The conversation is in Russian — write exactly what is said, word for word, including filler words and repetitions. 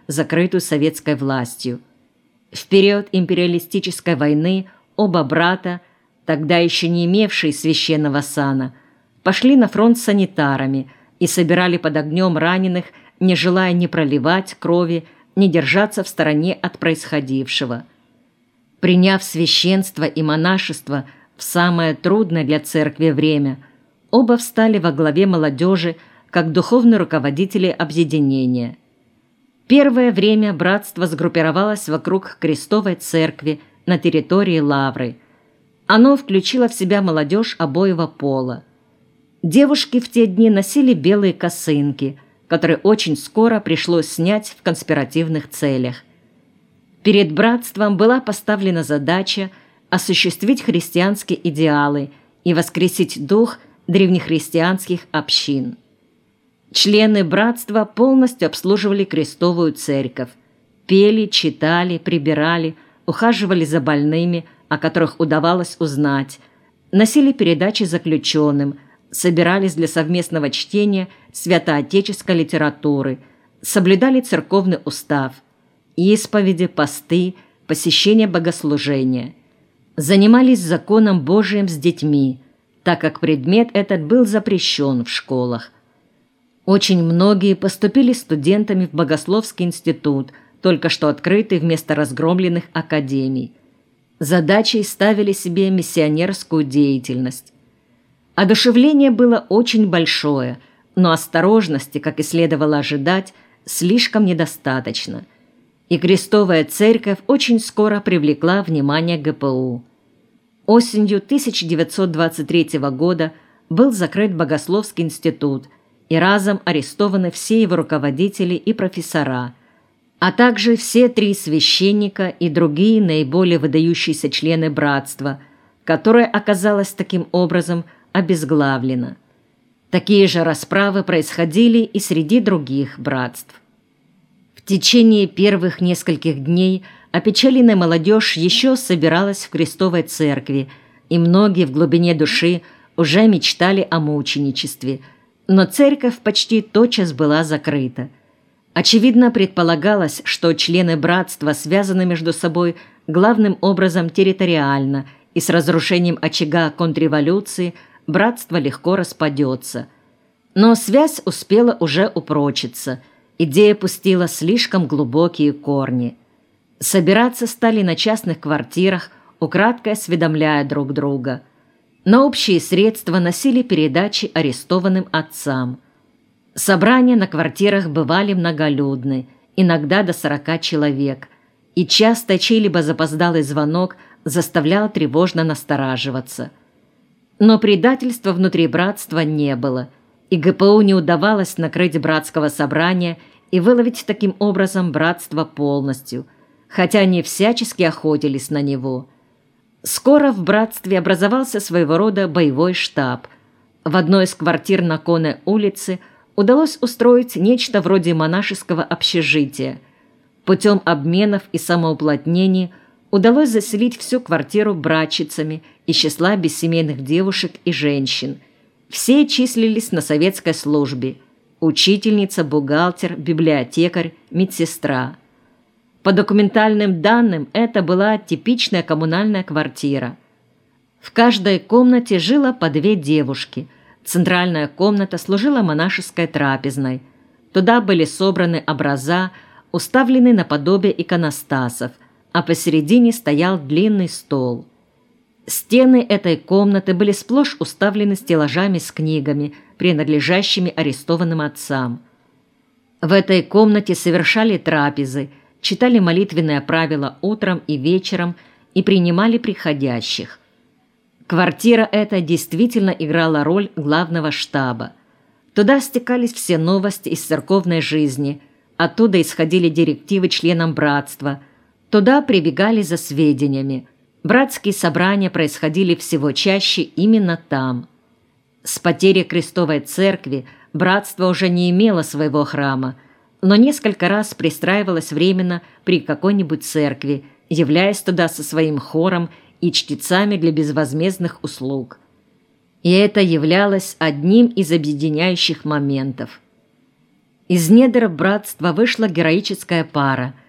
закрытую советской властью. В период империалистической войны оба брата, тогда еще не имевшие священного сана, пошли на фронт санитарами и собирали под огнем раненых, не желая ни проливать крови, ни держаться в стороне от происходившего. Приняв священство и монашество в самое трудное для церкви время, оба встали во главе молодежи как духовные руководители объединения. Первое время братство сгруппировалось вокруг Крестовой церкви на территории Лавры. Оно включило в себя молодежь обоего пола. Девушки в те дни носили белые косынки, которые очень скоро пришлось снять в конспиративных целях. Перед братством была поставлена задача осуществить христианские идеалы и воскресить дух древнехристианских общин. Члены братства полностью обслуживали Крестовую церковь, пели, читали, прибирали, ухаживали за больными, о которых удавалось узнать, носили передачи заключенным, собирались для совместного чтения святоотеческой литературы, соблюдали церковный устав, исповеди, посты, посещение богослужения. Занимались законом Божиим с детьми, так как предмет этот был запрещен в школах. Очень многие поступили студентами в Богословский институт, только что открытый вместо разгромленных академий. Задачей ставили себе миссионерскую деятельность. Одушевление было очень большое, но осторожности, как и следовало ожидать, слишком недостаточно. И Крестовая церковь очень скоро привлекла внимание гэ пэ у. Осенью тысяча девятьсот двадцать третьего года был закрыт Богословский институт, и разом арестованы все его руководители и профессора, а также все три священника и другие наиболее выдающиеся члены братства, которое оказалось таким образом обезглавлено. Такие же расправы происходили и среди других братств. В течение первых нескольких дней опечаленная молодежь еще собиралась в Крестовой церкви, и многие в глубине души уже мечтали о мученичестве, но церковь почти тотчас была закрыта. Очевидно, предполагалось, что члены братства связаны между собой главным образом территориально, и с разрушением очага контрреволюции братство легко распадется. Но связь успела уже упрочиться, идея пустила слишком глубокие корни. Собираться стали на частных квартирах, украдкой осведомляя друг друга. На общие средства носили передачи арестованным отцам. Собрания на квартирах бывали многолюдны, иногда до сорока человек, и часто чей-либо запоздалый звонок заставлял тревожно настораживаться. Но предательства внутри братства не было, и гэ пэ у не удавалось накрыть братского собрания и выловить таким образом братство полностью, хотя они всячески охотились на него. Скоро в братстве образовался своего рода боевой штаб. В одной из квартир на Конной улице удалось устроить нечто вроде монашеского общежития. Путем обменов и самоуплотнений удалось заселить всю квартиру братчицами из числа бессемейных девушек и женщин. Все числились на советской службе: учительница, бухгалтер, библиотекарь, медсестра. По документальным данным, это была типичная коммунальная квартира. В каждой комнате жило по две девушки. Центральная комната служила монашеской трапезной. Туда были собраны образа, уставлены наподобие иконостасов, а посередине стоял длинный стол. Стены этой комнаты были сплошь уставлены стеллажами с книгами, принадлежащими арестованным отцам. В этой комнате совершали трапезы, читали молитвенные правила утром и вечером и принимали приходящих. Квартира эта действительно играла роль главного штаба. Туда стекались все новости из церковной жизни, оттуда исходили директивы членам братства, туда прибегали за сведениями. Братские собрания происходили всего чаще именно там. С потерей Крестовой церкви братство уже не имело своего храма, но несколько раз пристраивалась временно при какой-нибудь церкви, являясь туда со своим хором и чтецами для безвозмездных услуг. И это являлось одним из объединяющих моментов. Из недр братства вышла героическая пара.